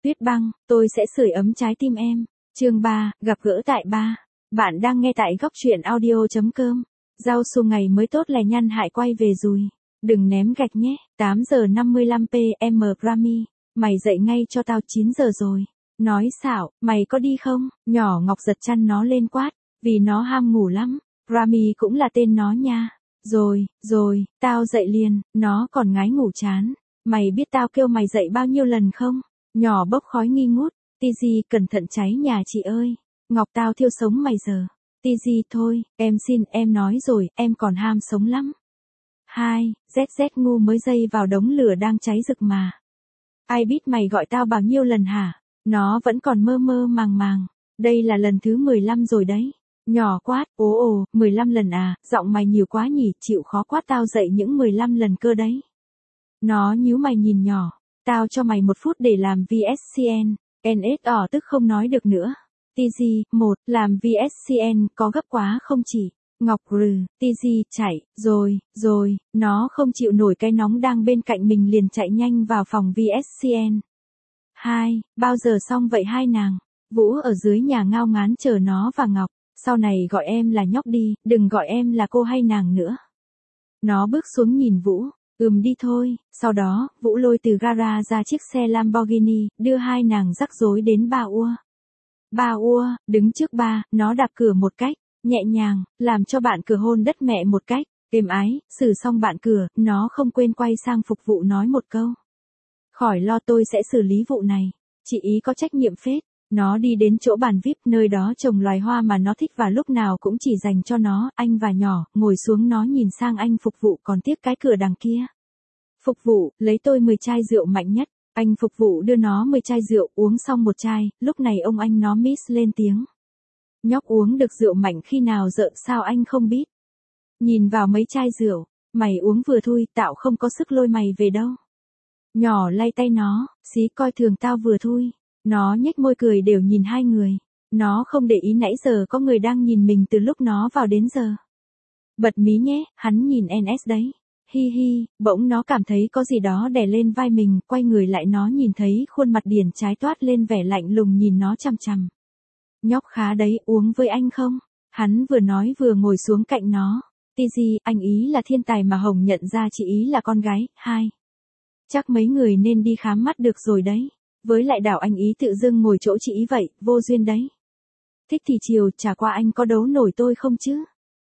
Tuyết Băng, tôi sẽ sưởi ấm trái tim em. Chương 3, gặp gỡ tại ba. Bạn đang nghe tại góc truyện audio.com. Rau su ngày mới tốt lè nhăn hại quay về rồi. Đừng ném gạch nhé. 8 giờ 55 PM Grammy. Mày dậy ngay cho tao 9 giờ rồi. Nói xạo, mày có đi không? Nhỏ Ngọc giật chăn nó lên quát. Vì nó ham ngủ lắm. Grammy cũng là tên nó nha. Rồi, tao dậy liền. Nó còn ngái ngủ chán. Mày biết tao kêu mày dậy bao nhiêu lần không? Nhỏ bốc khói nghi ngút. Tiji cẩn thận cháy nhà chị ơi. Ngọc tao thiêu sống mày giờ. Tiji thôi, em xin em nói rồi, em còn ham sống lắm. 2. ZZ ngu mới dây vào đống lửa đang cháy rực mà. Ai biết mày gọi tao bao nhiêu lần hả? Nó vẫn còn mơ mơ màng màng. Đây là lần thứ 15 rồi đấy. Nhỏ quát, ồ, 15 lần à, giọng mày nhiều quá nhỉ, chịu khó quát tao dậy những 15 lần cơ đấy. Nó nhíu mày nhìn nhỏ. Tao cho mày 1 phút để làm VSCN. NS tức không nói được nữa. Tiji, 1, làm VSCN có gấp quá không chỉ. Ngọc Tiji, chạy, rồi, nó không chịu nổi cái nóng đang bên cạnh mình liền chạy nhanh vào phòng VSCN. 2, bao giờ xong vậy hai nàng? Vũ ở dưới nhà ngao ngán chờ nó và Ngọc, sau này gọi em là nhóc đi, đừng gọi em là cô hay nàng nữa. Nó bước xuống nhìn Vũ. Đi thôi, sau đó, Vũ lôi từ gara ra chiếc xe Lamborghini, đưa hai nàng rắc rối đến Ba Ua. Ba Ua, đứng trước ba, nó đạp cửa một cách, nhẹ nhàng, làm cho bạn cửa hôn đất mẹ một cách, êm ái, xử xong bạn cửa, nó không quên quay sang phục vụ nói một câu. Khỏi lo tôi sẽ xử lý vụ này, chị ý có trách nhiệm phết. Nó đi đến chỗ bàn VIP nơi đó trồng loài hoa mà nó thích và lúc nào cũng chỉ dành cho nó, anh và nhỏ, ngồi xuống nó nhìn sang anh phục vụ còn tiếc cái cửa đằng kia. Phục vụ, lấy tôi 10 chai rượu mạnh nhất, anh phục vụ đưa nó 10 chai rượu uống xong 1 chai, lúc này ông anh nó miss lên tiếng. Nhóc uống được rượu mạnh khi nào rợ sao anh không biết. Nhìn vào mấy chai rượu, mày uống vừa thôi tạo không có sức lôi mày về đâu. Nhỏ lay tay nó, xí coi thường tao vừa thôi. Nó nhếch môi cười đều nhìn hai người. Nó không để ý nãy giờ có người đang nhìn mình từ lúc nó vào đến giờ. Bật mí nhé, hắn nhìn NS đấy. Hi, bỗng nó cảm thấy có gì đó đè lên vai mình, quay người lại nó nhìn thấy khuôn mặt Điền Trái toát lên vẻ lạnh lùng nhìn nó chằm chằm. Nhóc khá đấy, uống với anh không? Hắn vừa nói vừa ngồi xuống cạnh nó. Tiji, anh ý là thiên tài mà Hồng nhận ra chị ý là con gái. 2. Chắc mấy người nên đi khám mắt được rồi đấy. Với lại đảo anh ý tự dưng ngồi chỗ chị ý vậy, vô duyên đấy. Thích thì chiều, chả qua anh có đấu nổi tôi không chứ?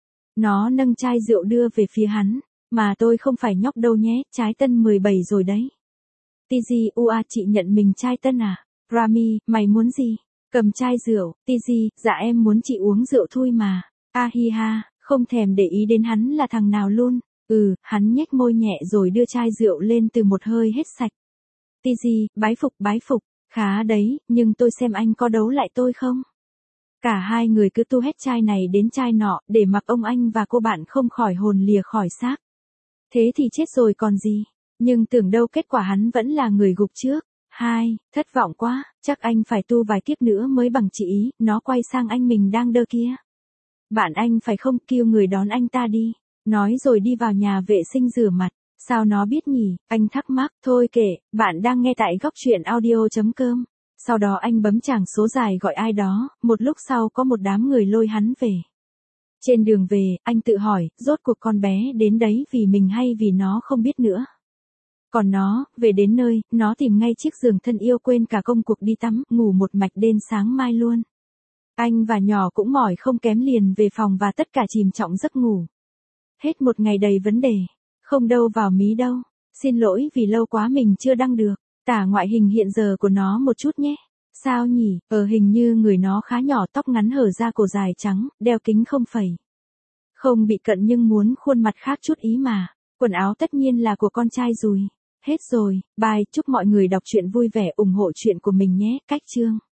Nó nâng chai rượu đưa về phía hắn. Mà tôi không phải nhóc đâu nhé, trái tân 17 rồi đấy. Tiji, chị nhận mình trai tân à? Rami, mày muốn gì? Cầm chai rượu, Tiji, dạ em muốn chị uống rượu thôi mà. Hi ha, không thèm để ý đến hắn là thằng nào luôn. Hắn nhếch môi nhẹ rồi đưa chai rượu lên từ một hơi hết sạch. Tiji, bái phục, khá đấy, nhưng tôi xem anh có đấu lại tôi không? Cả hai người cứ tu hết chai này đến chai nọ, để mặc ông anh và cô bạn không khỏi hồn lìa khỏi xác. Thế thì chết rồi còn gì, nhưng tưởng đâu kết quả hắn vẫn là người gục trước. 2, thất vọng quá, chắc anh phải tu vài kiếp nữa mới bằng chị ý, nó quay sang anh mình đang đơ kia. Bạn anh phải không, kêu người đón anh ta đi, nói rồi đi vào nhà vệ sinh rửa mặt. Sao nó biết nhỉ, anh thắc mắc, thôi kệ, bạn đang nghe tại góc truyện audio.com. Sau đó anh bấm chàng số dài gọi ai đó, một lúc sau có một đám người lôi hắn về. Trên đường về, anh tự hỏi, rốt cuộc con bé đến đấy vì mình hay vì nó không biết nữa. Còn nó, về đến nơi, nó tìm ngay chiếc giường thân yêu quên cả công cuộc đi tắm, ngủ một mạch đến sáng mai luôn. Anh và nhỏ cũng mỏi không kém liền về phòng và tất cả chìm trọng giấc ngủ. Hết một ngày đầy vấn đề. Không đâu vào mí đâu. Xin lỗi vì lâu quá mình chưa đăng được. Tả ngoại hình hiện giờ của nó một chút nhé. Sao nhỉ, hình như người nó khá nhỏ, tóc ngắn hở ra cổ dài trắng, đeo kính không phẩy. Không bị cận nhưng muốn khuôn mặt khác chút ý mà. Quần áo tất nhiên là của con trai rồi. Hết rồi, bye, chúc mọi người đọc truyện vui vẻ ủng hộ chuyện của mình nhé, cách chương.